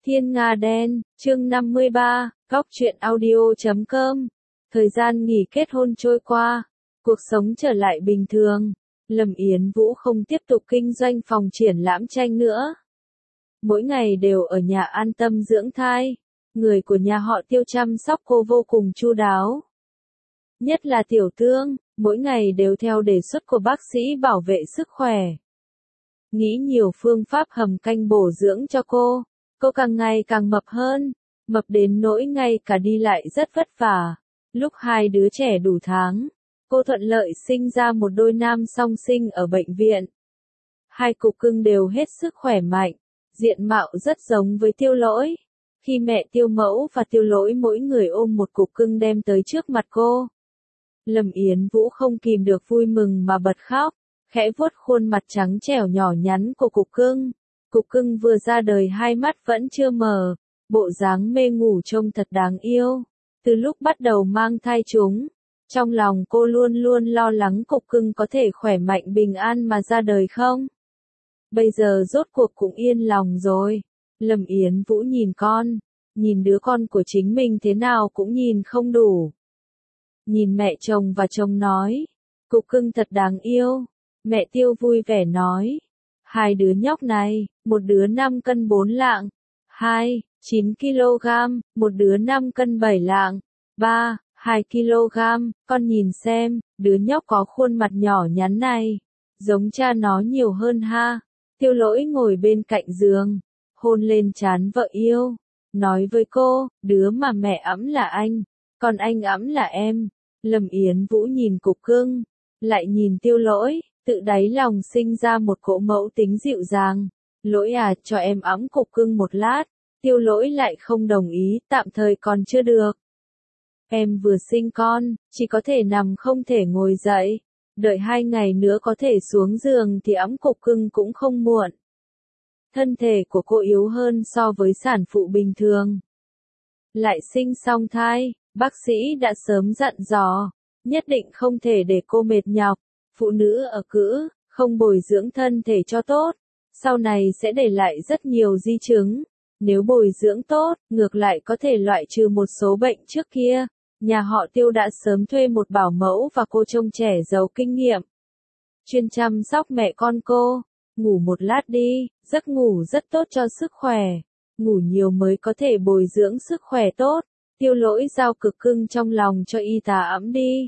Thiên Nga Đen, chương 53, Góc truyện audio.com. Thời gian nghỉ kết hôn trôi qua, cuộc sống trở lại bình thường. Lâm Yến Vũ không tiếp tục kinh doanh phòng triển lãm tranh nữa. Mỗi ngày đều ở nhà an tâm dưỡng thai. Người của nhà họ Tiêu chăm sóc cô vô cùng chu đáo. Nhất là Tiểu Tương, mỗi ngày đều theo đề xuất của bác sĩ bảo vệ sức khỏe. Nghĩ nhiều phương pháp hầm canh bổ dưỡng cho cô. Cô càng ngày càng mập hơn, mập đến nỗi ngay cả đi lại rất vất vả. Lúc hai đứa trẻ đủ tháng, cô thuận lợi sinh ra một đôi nam song sinh ở bệnh viện. Hai cục cưng đều hết sức khỏe mạnh, diện mạo rất giống với Tiêu Lỗi. Khi mẹ Tiêu Mẫu và Tiêu Lỗi mỗi người ôm một cục cưng đem tới trước mặt cô, Lâm Yến Vũ không kìm được vui mừng mà bật khóc, khẽ vuốt khuôn mặt trắng trẻo nhỏ nhắn của cục cưng. Cục cưng vừa ra đời hai mắt vẫn chưa mở, bộ dáng mê ngủ trông thật đáng yêu. Từ lúc bắt đầu mang thai chúng, trong lòng cô luôn luôn lo lắng cục cưng có thể khỏe mạnh bình an mà ra đời không. Bây giờ rốt cuộc cũng yên lòng rồi. Lâm Yến Vũ nhìn đứa con của chính mình thế nào cũng nhìn không đủ. Nhìn mẹ chồng và chồng nói, cục cưng thật đáng yêu. Mẹ Tiêu vui vẻ nói, hai đứa nhóc này, một đứa 5 cân 4 lạng, 9 kg, một đứa 5 cân 7 lạng, 2 kg, con nhìn xem, đứa nhóc có khuôn mặt nhỏ nhắn này, giống cha nó nhiều hơn ha. Tiêu Lỗi ngồi bên cạnh giường, hôn lên trán vợ yêu, nói với cô, đứa mà mẹ ẵm là anh, còn anh ẵm là em. Lâm Yến Vũ nhìn cục cưng, lại nhìn Tiêu Lỗi, tự đáy lòng sinh ra một cỗ mẫu tính dịu dàng. Lỗi à, cho em ẵm cục cưng một lát. Tiêu Lỗi lại không đồng ý, tạm thời còn chưa được. Em vừa sinh con, chỉ có thể nằm không thể ngồi dậy. Đợi 2 ngày nữa có thể xuống giường thì ẵm cục cưng cũng không muộn. Thân thể của cô yếu hơn so với sản phụ bình thường. Lại sinh xong thai, bác sĩ đã sớm dặn dò, nhất định không thể để cô mệt nhọc. Phụ nữ ở cữ, không bồi dưỡng thân thể cho tốt, sau này sẽ để lại rất nhiều di chứng. Nếu bồi dưỡng tốt, ngược lại có thể loại trừ một số bệnh trước kia. Nhà họ Tiêu đã sớm thuê một bảo mẫu và cô trông trẻ giàu kinh nghiệm, chuyên chăm sóc mẹ con cô. Ngủ một lát đi, giấc ngủ rất tốt cho sức khỏe. Ngủ nhiều mới có thể bồi dưỡng sức khỏe tốt. Tiêu Lỗi giao cực cưng trong lòng cho y tá ẵm đi.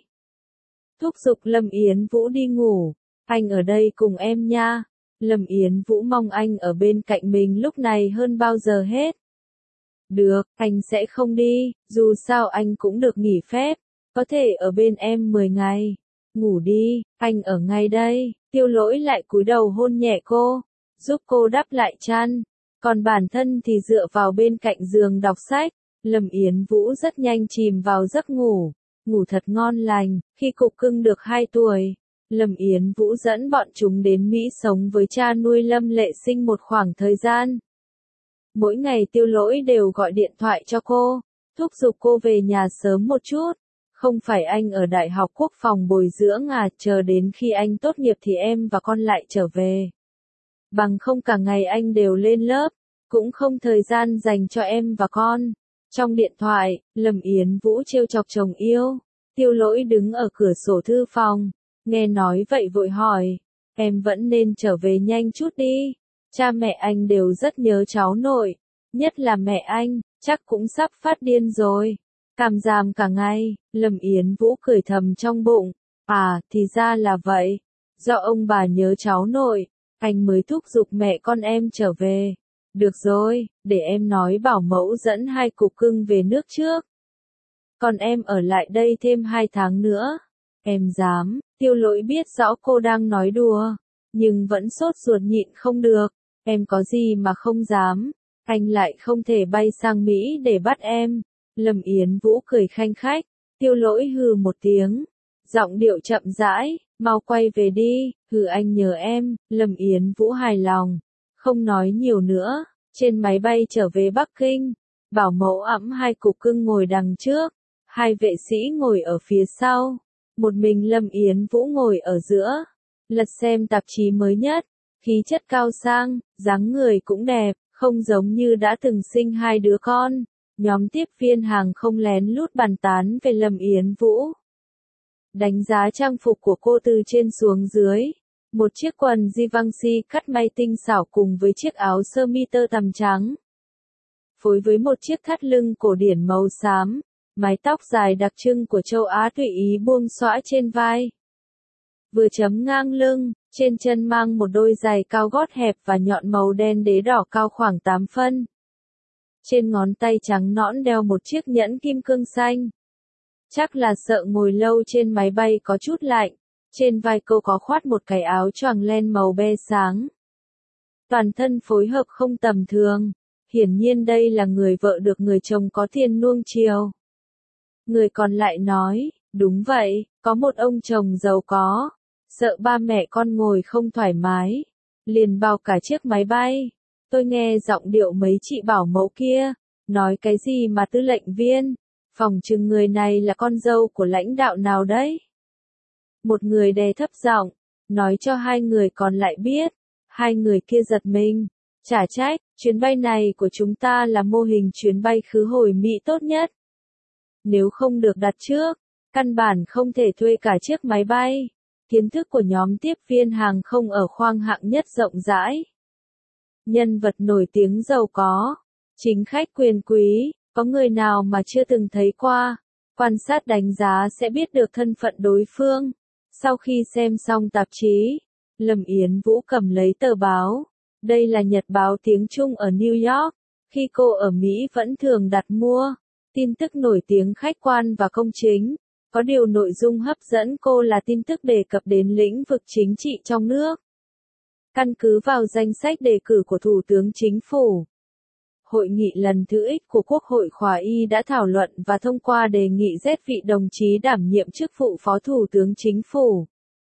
Thúc giục Lâm Yến Vũ đi ngủ, anh ở đây cùng em nha. Lâm Yến Vũ mong anh ở bên cạnh mình lúc này hơn bao giờ hết. Được, anh sẽ không đi, dù sao anh cũng được nghỉ phép, có thể ở bên em 10 ngày. Ngủ đi, anh ở ngay đây. Tiêu Lỗi lại cúi đầu hôn nhẹ cô, giúp cô đắp lại chăn, còn bản thân thì dựa vào bên cạnh giường đọc sách. Lâm Yến Vũ rất nhanh chìm vào giấc ngủ. Ngủ thật ngon lành. Khi cục cưng được 2 tuổi, Lâm Yến Vũ dẫn bọn chúng đến Mỹ sống với cha nuôi Lâm Lệ Sinh một khoảng thời gian. Mỗi ngày Tiêu Lỗi đều gọi điện thoại cho cô, thúc giục cô về nhà sớm một chút. Không phải anh ở Đại học Quốc phòng bồi dưỡng à, chờ đến khi anh tốt nghiệp thì em và con lại trở về. Bằng không cả ngày anh đều lên lớp, cũng không thời gian dành cho em và con. Trong điện thoại, Lâm Yến Vũ trêu chọc chồng yêu. Tiêu Lỗi đứng ở cửa sổ thư phòng, nghe nói vậy vội hỏi, em vẫn nên trở về nhanh chút đi. Cha mẹ anh đều rất nhớ cháu nội, nhất là mẹ anh, chắc cũng sắp phát điên rồi. Cảm giảm cả ngày. Lâm Yến Vũ cười thầm trong bụng, à, thì ra là vậy. Do ông bà nhớ cháu nội, anh mới thúc giục mẹ con em trở về. Được rồi, để em nói bảo mẫu dẫn 2 cục cưng về nước trước. Còn em ở lại đây thêm 2 tháng nữa. Em dám. Tiêu Lỗi biết rõ cô đang nói đùa, nhưng vẫn sốt ruột nhịn không được. Em có gì mà không dám. Anh lại không thể bay sang Mỹ để bắt em. Lâm Yến Vũ cười khanh khách. Tiêu Lỗi hừ một tiếng, giọng điệu chậm rãi, mau quay về đi. Hừ, anh nhớ em. Lâm Yến Vũ hài lòng, không nói nhiều nữa. Trên máy bay trở về Bắc Kinh, bảo mẫu ẵm 2 cục cưng ngồi đằng trước, 2 vệ sĩ ngồi ở phía sau, một mình Lâm Yến Vũ ngồi ở giữa, lật xem tạp chí mới nhất. Khí chất cao sang, dáng người cũng đẹp, Không giống như đã từng sinh hai đứa con, nhóm tiếp viên hàng không lén lút bàn tán về Lâm Yến Vũ. Đánh giá trang phục của cô từ trên xuống dưới. Một chiếc quần Givenchy cắt may tinh xảo cùng với chiếc áo sơ mi tơ tằm trắng. Phối với một chiếc thắt lưng cổ điển màu xám, mái tóc dài đặc trưng của châu Á tùy ý buông xõa trên vai. Vừa chấm ngang lưng, trên chân mang một đôi giày cao gót hẹp và nhọn màu đen đế đỏ cao khoảng 8 phân. Trên ngón tay trắng nõn đeo một chiếc nhẫn kim cương xanh. Chắc là sợ ngồi lâu trên máy bay có chút lạnh, trên vai cô có khoác một cái áo choàng len màu be sáng. Toàn thân phối hợp không tầm thường, hiển nhiên đây là người vợ được người chồng có tiền nuông chiều. Người còn lại nói, đúng vậy, có một ông chồng giàu có, sợ ba mẹ con ngồi không thoải mái, liền bao cả chiếc máy bay. Tôi nghe giọng điệu mấy chị bảo mẫu kia, nói cái gì mà tư lệnh viên, phỏng chừng người này là con dâu của lãnh đạo nào đấy. Một người đè thấp giọng, nói cho hai người còn lại biết, hai người kia giật mình, chả trách, chuyến bay này của chúng ta là mô hình chuyến bay khứ hồi Mỹ tốt nhất. Nếu không được đặt trước, căn bản không thể thuê cả chiếc máy bay. Kiến thức của nhóm tiếp viên hàng không ở khoang hạng nhất rộng rãi. Nhân vật nổi tiếng giàu có, chính khách quyền quý, có người nào mà chưa từng thấy qua, quan sát đánh giá sẽ biết được thân phận đối phương. Sau khi xem xong tạp chí, Lâm Yến Vũ cầm lấy tờ báo. Đây là nhật báo tiếng Trung ở New York. Khi cô ở Mỹ vẫn thường đặt mua tin tức nổi tiếng khách quan và công chính. Có điều nội dung hấp dẫn cô là tin tức đề cập đến lĩnh vực chính trị trong nước. Căn cứ vào danh sách đề cử của Thủ tướng Chính phủ, Hội nghị lần thứ X của Quốc hội khóa Y đã thảo luận và thông qua đề nghị xét vị đồng chí đảm nhiệm chức vụ Phó Thủ tướng Chính phủ.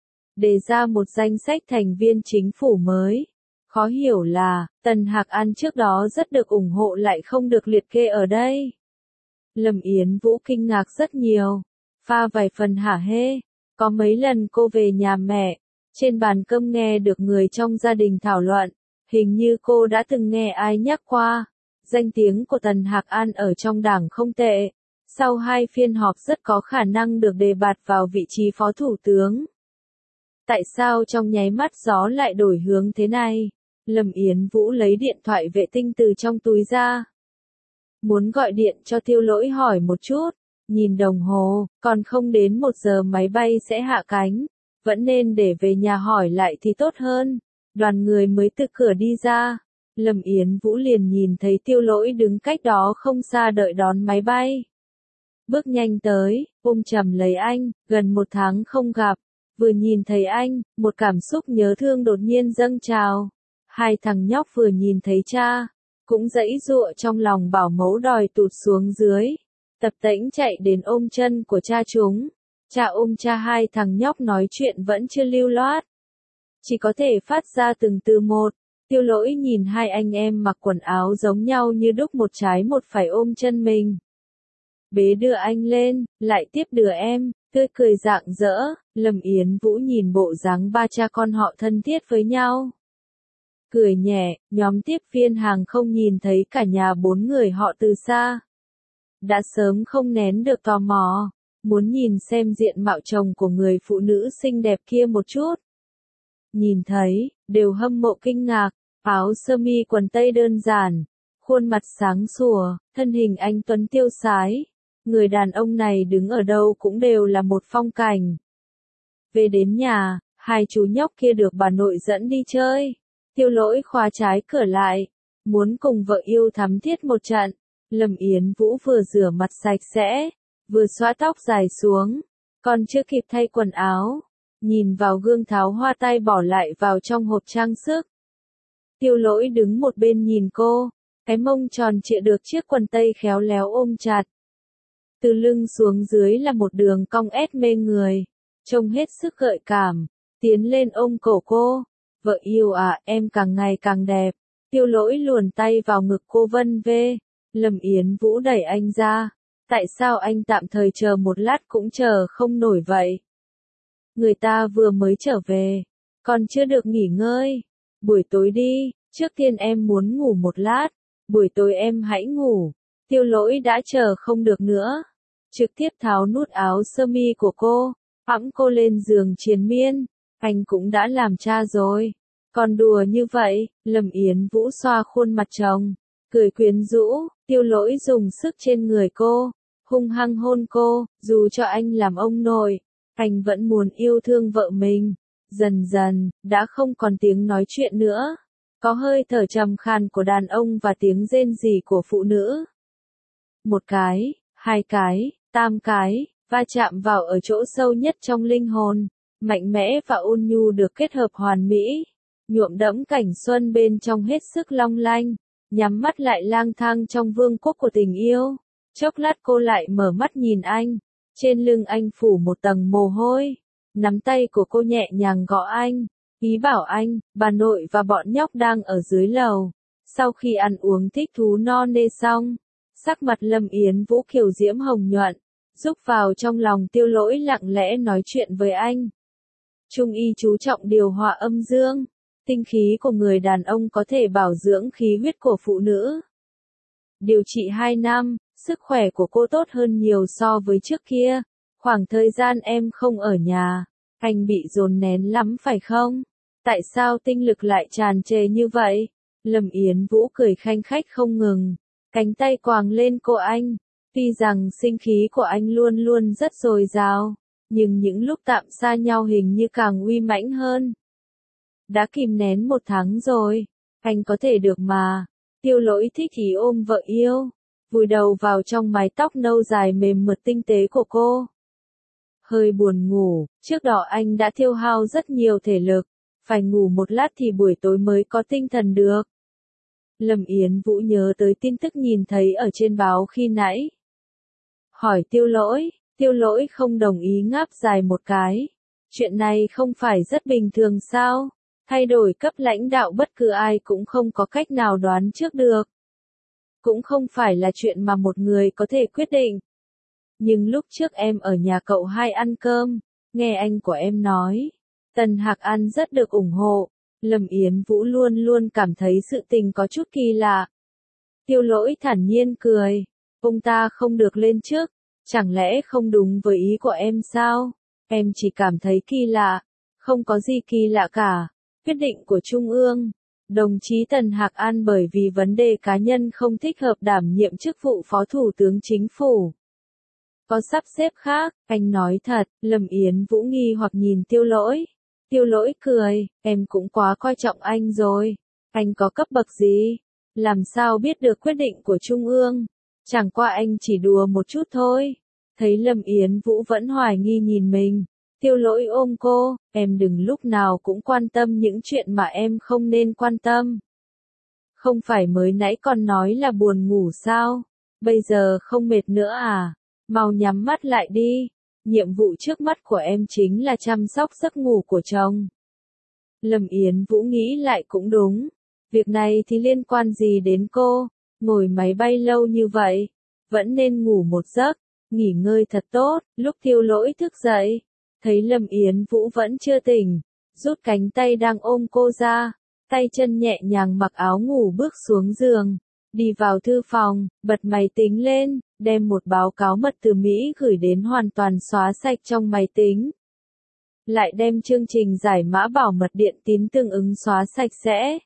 Đề ra một danh sách thành viên chính phủ mới. Khó hiểu là, Tần Hạc An trước đó rất được ủng hộ lại không được liệt kê ở đây. Lâm Yến Vũ kinh ngạc rất nhiều. Pha vài phần hả hê. Có mấy lần cô về nhà mẹ, trên bàn cơm nghe được người trong gia đình thảo luận, hình như cô đã từng nghe ai nhắc qua. Danh tiếng của Tần Hạc An ở trong đảng không tệ. Sau hai phiên họp rất có khả năng được đề bạt vào vị trí phó thủ tướng. Tại sao trong nháy mắt gió lại đổi hướng thế này? Lâm Yến Vũ lấy điện thoại vệ tinh từ trong túi ra. Muốn gọi điện cho Tiêu Lỗi hỏi một chút. Nhìn đồng hồ, còn không đến 1 giờ máy bay sẽ hạ cánh. Vẫn nên để về nhà hỏi lại thì tốt hơn. Đoàn người mới từ cửa đi ra. Lâm Yến Vũ liền nhìn thấy Tiêu Lỗi đứng cách đó không xa đợi đón máy bay. Bước nhanh tới, ôm chầm lấy anh, gần 1 tháng không gặp. Vừa nhìn thấy anh, một cảm xúc nhớ thương đột nhiên dâng trào. Hai thằng nhóc vừa nhìn thấy cha, cũng giãy giụa trong lòng bảo mẫu đòi tụt xuống dưới. Tập tễnh chạy đến ôm chân của cha chúng. Cha ôm cha, hai thằng nhóc nói chuyện vẫn chưa lưu loát. Chỉ có thể phát ra từng từ một. Tiêu Lỗi nhìn hai anh em mặc quần áo giống nhau như đúc, một trái một phải ôm chân mình. Bế đưa anh lên, lại tiếp đưa em, tươi cười rạng rỡ. Lâm Yến Vũ nhìn bộ dáng ba cha con họ thân thiết với nhau. Cười nhẹ, nhóm tiếp viên hàng không nhìn thấy cả nhà 4 người họ từ xa. Đã sớm không nén được tò mò, muốn nhìn xem diện mạo chồng của người phụ nữ xinh đẹp kia một chút. Nhìn thấy, đều hâm mộ kinh ngạc, áo sơ mi quần tây đơn giản, khuôn mặt sáng sủa, thân hình anh tuấn tiêu sái. Người đàn ông này đứng ở đâu cũng đều là một phong cảnh. Về đến nhà, hai chú nhóc kia được bà nội dẫn đi chơi. Tiêu Lỗi khóa trái cửa lại, muốn cùng vợ yêu thắm thiết một trận. Lâm Yến Vũ vừa rửa mặt sạch sẽ, vừa xóa tóc dài xuống, còn chưa kịp thay quần áo, nhìn vào gương tháo hoa tay bỏ lại vào trong hộp trang sức. Tiêu Lỗi đứng một bên nhìn cô, cái mông tròn trịa được chiếc quần tây khéo léo ôm chặt. Từ lưng xuống dưới là một đường cong ép mê người, trông hết sức gợi cảm, tiến lên ôm cổ cô. Vợ yêu à, em càng ngày càng đẹp. Tiêu Lỗi luồn tay vào ngực cô vân vê. Lâm Yến Vũ đẩy anh ra. Tại sao anh tạm thời chờ một lát cũng chờ không nổi vậy? Người ta vừa mới trở về, còn chưa được nghỉ ngơi. Buổi tối đi, Trước tiên em muốn ngủ một lát, buổi tối em hãy ngủ. Tiêu Lỗi đã chờ không được nữa. Trực tiếp tháo nút áo sơ mi của cô, hõng cô lên giường triền miên. Anh cũng đã làm cha rồi. Còn đùa như vậy, Lâm Yến Vũ xoa khuôn mặt chồng, cười quyến rũ. Tiêu Lỗi dùng sức trên người cô, hung hăng hôn cô, dù cho anh làm ông nội, anh vẫn muốn yêu thương vợ mình. Dần dần, đã không còn tiếng nói chuyện nữa. Có hơi thở trầm khàn của đàn ông và tiếng rên rỉ của phụ nữ. Một cái, hai cái, tam cái, va chạm vào ở chỗ sâu nhất trong linh hồn, mạnh mẽ và ôn nhu được kết hợp hoàn mỹ, nhuộm đẫm cảnh xuân bên trong hết sức long lanh, nhắm mắt lại lang thang trong vương quốc của tình yêu. Chốc lát cô lại mở mắt nhìn anh, trên lưng anh phủ một tầng mồ hôi, nắm tay của cô nhẹ nhàng gõ anh, ý bảo anh, bà nội và bọn nhóc đang ở dưới lầu. Sau khi ăn uống thích thú no nê xong, sắc mặt Lâm Yến Vũ kiều diễm hồng nhuận, rúc vào trong lòng Tiêu Lỗi lặng lẽ nói chuyện với anh. Trung y chú trọng điều hòa âm dương, tinh khí của người đàn ông có thể bảo dưỡng khí huyết của phụ nữ. Điều trị 2 năm, sức khỏe của cô tốt hơn nhiều so với trước kia. Khoảng thời gian em không ở nhà, anh bị dồn nén lắm phải không? Tại sao tinh lực lại tràn trề như vậy? Lâm Yến Vũ cười khanh khách không ngừng, cánh tay quàng lên cô anh. Tuy rằng sinh khí của anh luôn luôn rất dồi dào, nhưng những lúc tạm xa nhau hình như càng uy mãnh hơn. Đã kìm nén 1 tháng rồi, anh có thể được mà. Tiêu Lỗi thích ý ôm vợ yêu, vùi đầu vào trong mái tóc nâu dài mềm mượt tinh tế của cô. Hơi buồn ngủ, trước đó anh đã tiêu hao rất nhiều thể lực, phải ngủ một lát thì buổi tối mới có tinh thần được. Lâm Yến Vũ nhớ tới tin tức nhìn thấy ở trên báo khi nãy. Hỏi Tiêu Lỗi không đồng ý ngáp dài một cái. Chuyện này không phải rất bình thường sao? Thay đổi cấp lãnh đạo bất cứ ai cũng không có cách nào đoán trước được. Cũng không phải là chuyện mà một người có thể quyết định. Nhưng lúc trước em ở nhà cậu hai ăn cơm, nghe anh của em nói, Tần Hạc An rất được ủng hộ. Lâm Yến Vũ luôn luôn cảm thấy sự tình có chút kỳ lạ. Tiêu Lỗi thản nhiên cười, ông ta không được lên trước, chẳng lẽ không đúng với ý của em sao? Em chỉ cảm thấy kỳ lạ, không có gì kỳ lạ cả. Quyết định của Trung ương, đồng chí Tần Hạc An bởi vì vấn đề cá nhân không thích hợp đảm nhiệm chức vụ Phó Thủ tướng Chính phủ. Có sắp xếp khác, anh nói thật. Lâm Yến Vũ nghi hoặc nhìn Tiêu Lỗi. Tiêu Lỗi cười, em cũng quá coi trọng anh rồi. Anh có cấp bậc gì? Làm sao biết được quyết định của Trung ương? Chẳng qua anh chỉ đùa một chút thôi. Thấy Lâm Yến Vũ vẫn hoài nghi nhìn mình, Tiêu Lỗi ôm cô, em đừng lúc nào cũng quan tâm những chuyện mà em không nên quan tâm. Không phải mới nãy còn nói là buồn ngủ sao? Bây giờ không mệt nữa à? Mau nhắm mắt lại đi. Nhiệm vụ trước mắt của em chính là chăm sóc giấc ngủ của chồng. Lâm Yến Vũ nghĩ lại cũng đúng. Việc này thì liên quan gì đến cô? Ngồi máy bay lâu như vậy, vẫn nên ngủ một giấc, nghỉ ngơi thật tốt. Lúc Tiêu Lỗi thức dậy, thấy Lâm Yến Vũ vẫn chưa tỉnh, rút cánh tay đang ôm cô ra, tay chân nhẹ nhàng mặc áo ngủ bước xuống giường, đi vào thư phòng, bật máy tính lên, đem một báo cáo mật từ Mỹ gửi đến hoàn toàn xóa sạch trong máy tính. Lại đem chương trình giải mã bảo mật điện tín tương ứng xóa sạch sẽ.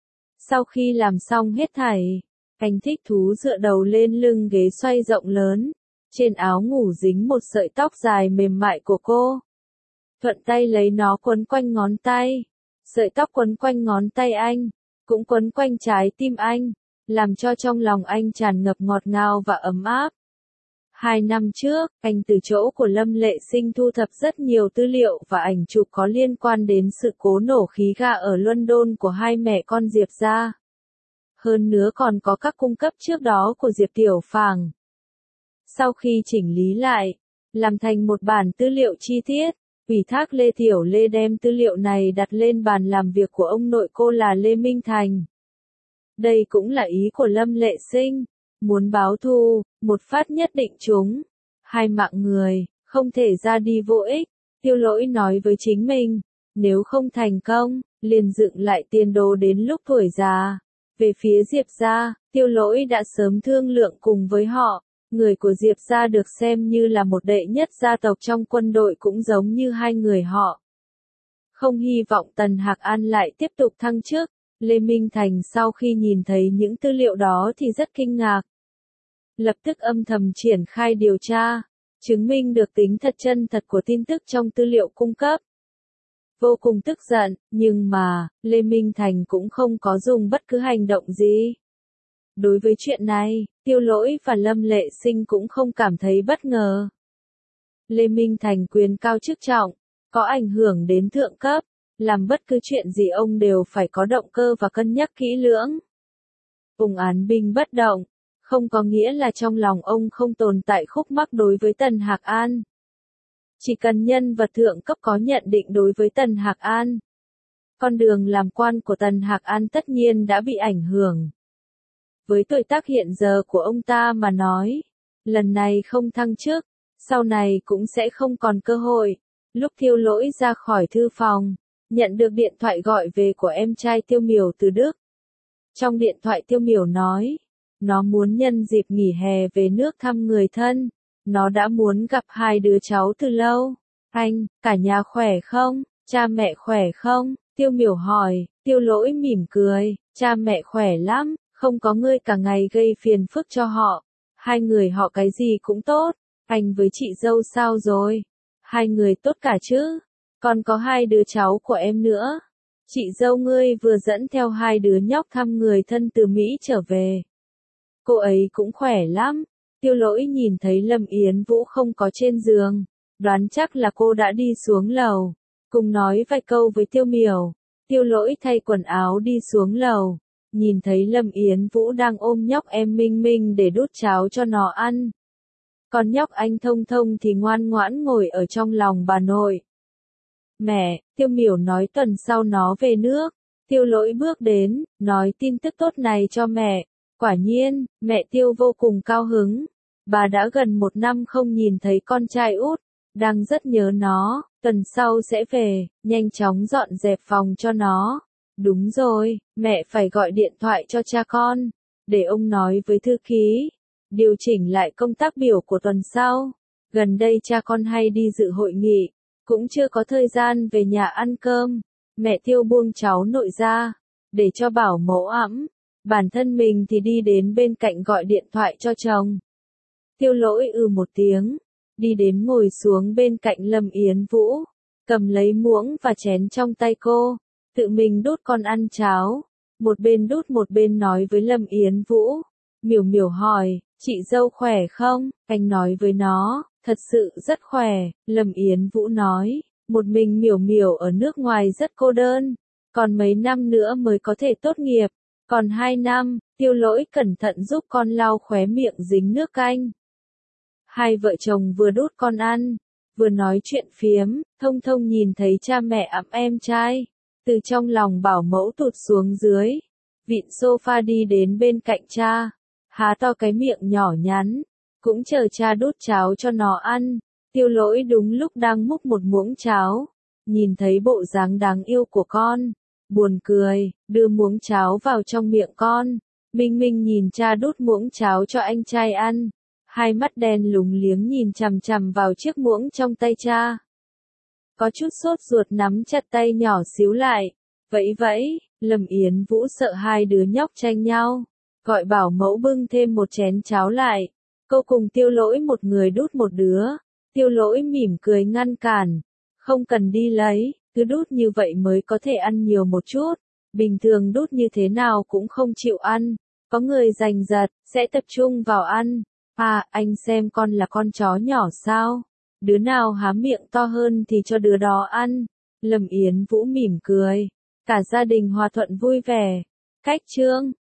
Sau khi làm xong hết thảy, anh thích thú dựa đầu lên lưng ghế xoay rộng lớn, trên áo ngủ dính một sợi tóc dài mềm mại của cô. Thuận tay lấy nó quấn quanh ngón tay. Sợi tóc quấn quanh ngón tay anh, cũng quấn quanh trái tim anh, làm cho trong lòng anh tràn ngập ngọt ngào và ấm áp. 2 năm trước, anh từ chỗ của Lâm Lệ Sinh thu thập rất nhiều tư liệu và ảnh chụp có liên quan đến sự cố nổ khí ga ở London của hai mẹ con Diệp gia. Hơn nữa còn có các cung cấp trước đó của Diệp Tiểu Phàng. Sau khi chỉnh lý lại, làm thành một bản tư liệu chi tiết, ủy thác Lê Tiểu Lê đem tư liệu này đặt lên bàn làm việc của ông nội cô là Lê Minh Thành. Đây cũng là ý của Lâm Lệ Sinh, muốn báo thù, một phát nhất định chúng. 2 mạng người, không thể ra đi vô ích, Tiêu Lỗi nói với chính mình, nếu không thành công, liền dựng lại tiền đồ đến lúc tuổi già. Về phía Diệp gia, Tiêu Lỗi đã sớm thương lượng cùng với họ, người của Diệp gia được xem như là một đệ nhất gia tộc trong quân đội cũng giống như hai người họ. Không hy vọng Tần Hạc An lại tiếp tục thăng chức. Lê Minh Thành sau khi nhìn thấy những tư liệu đó thì rất kinh ngạc. Lập tức âm thầm triển khai điều tra, chứng minh được tính thật chân thật của tin tức trong tư liệu cung cấp. Vô cùng tức giận, nhưng mà, Lê Minh Thành cũng không có dùng bất cứ hành động gì. Đối với chuyện này, Tiêu Lỗi và Lâm Lệ Sinh cũng không cảm thấy bất ngờ. Lê Minh Thành quyền cao chức trọng, có ảnh hưởng đến thượng cấp, làm bất cứ chuyện gì ông đều phải có động cơ và cân nhắc kỹ lưỡng. Ung án binh bất động, không có nghĩa là trong lòng ông không tồn tại khúc mắc đối với Tần Hạc An. Chỉ cần nhân vật thượng cấp có nhận định đối với Tần Hạc An, con đường làm quan của Tần Hạc An tất nhiên đã bị ảnh hưởng. Với tuổi tác hiện giờ của ông ta mà nói, lần này không thăng chức, sau này cũng sẽ không còn cơ hội. Lúc Tiêu Lỗi ra khỏi thư phòng, nhận được điện thoại gọi về của em trai Tiêu Miểu từ Đức. Trong điện thoại Tiêu Miểu nói, nó muốn nhân dịp nghỉ hè về nước thăm người thân, nó đã muốn gặp hai đứa cháu từ lâu. Anh, cả nhà khỏe không? Cha mẹ khỏe không? Tiêu Miểu hỏi. Tiêu Lỗi mỉm cười, cha mẹ khỏe lắm, không có ngươi cả ngày gây phiền phức cho họ. Hai người họ cái gì cũng tốt. Anh với chị dâu sao rồi? Hai người tốt cả chứ? Còn có hai đứa cháu của em nữa. Chị dâu ngươi vừa dẫn theo hai đứa nhóc thăm người thân từ Mỹ trở về. Cô ấy cũng khỏe lắm. Tiêu Lỗi nhìn thấy Lâm Yến Vũ không có trên giường, đoán chắc là cô đã đi xuống lầu, cùng nói vài câu với Tiêu Miểu. Tiêu Lỗi thay quần áo đi xuống lầu, nhìn thấy Lâm Yến Vũ đang ôm nhóc em Minh Minh để đút cháo cho nó ăn. Còn nhóc anh Thông Thông thì ngoan ngoãn ngồi ở trong lòng bà nội. Mẹ, Tiêu Miểu nói tuần sau nó về nước. Tiêu Lỗi bước đến, nói tin tức tốt này cho mẹ. Quả nhiên, mẹ Tiêu vô cùng cao hứng. Bà đã gần 1 năm không nhìn thấy con trai út, đang rất nhớ nó, tuần sau sẽ về, nhanh chóng dọn dẹp phòng cho nó. Đúng rồi, mẹ phải gọi điện thoại cho cha con, để ông nói với thư ký, điều chỉnh lại công tác biểu của tuần sau. Gần đây cha con hay đi dự hội nghị, cũng chưa có thời gian về nhà ăn cơm. Mẹ Tiêu buông cháu nội ra, để cho bảo mẫu ẵm. Bản thân mình thì đi đến bên cạnh gọi điện thoại cho chồng. Tiêu Lỗi một tiếng, đi đến ngồi xuống bên cạnh Lâm Yến Vũ, cầm lấy muỗng và chén trong tay cô, tự mình đút con ăn cháo, một bên đút một bên nói với Lâm Yến Vũ. Miểu Miểu hỏi, chị dâu khỏe không? Anh nói với nó, thật sự rất khỏe. Lâm Yến Vũ nói, một mình Miểu Miểu ở nước ngoài rất cô đơn, còn mấy năm nữa mới có thể tốt nghiệp. Còn 2 năm, Tiêu Lỗi cẩn thận giúp con lau khóe miệng dính nước canh. Hai vợ chồng vừa đút con ăn, vừa nói chuyện phiếm. Thông Thông nhìn thấy cha mẹ ẵm em trai, từ trong lòng bảo mẫu tụt xuống dưới, vịn sofa đi đến bên cạnh cha, há to cái miệng nhỏ nhắn, cũng chờ cha đút cháo cho nó ăn. Tiêu Lỗi đúng lúc đang múc một muỗng cháo, nhìn thấy bộ dáng đáng yêu của con, buồn cười, đưa muỗng cháo vào trong miệng con. Minh Minh nhìn cha đút muỗng cháo cho anh trai ăn, hai mắt đen lúng liếng nhìn chằm chằm vào chiếc muỗng trong tay cha. Có chút sốt ruột nắm chặt tay nhỏ xíu lại. Vậy, Lâm Yến Vũ sợ hai đứa nhóc tranh nhau, gọi bảo mẫu bưng thêm một chén cháo lại. Cô cùng Tiêu Lỗi một người đút một đứa. Tiêu Lỗi mỉm cười ngăn cản, không cần đi lấy, cứ đút như vậy mới có thể ăn nhiều một chút. Bình thường đút như thế nào cũng không chịu ăn, có người giành giật, sẽ tập trung vào ăn. À, anh xem con là con chó nhỏ sao? Đứa nào há miệng to hơn thì cho đứa đó ăn. Lâm Yến Vũ mỉm cười. Cả gia đình hòa thuận vui vẻ. Cách chương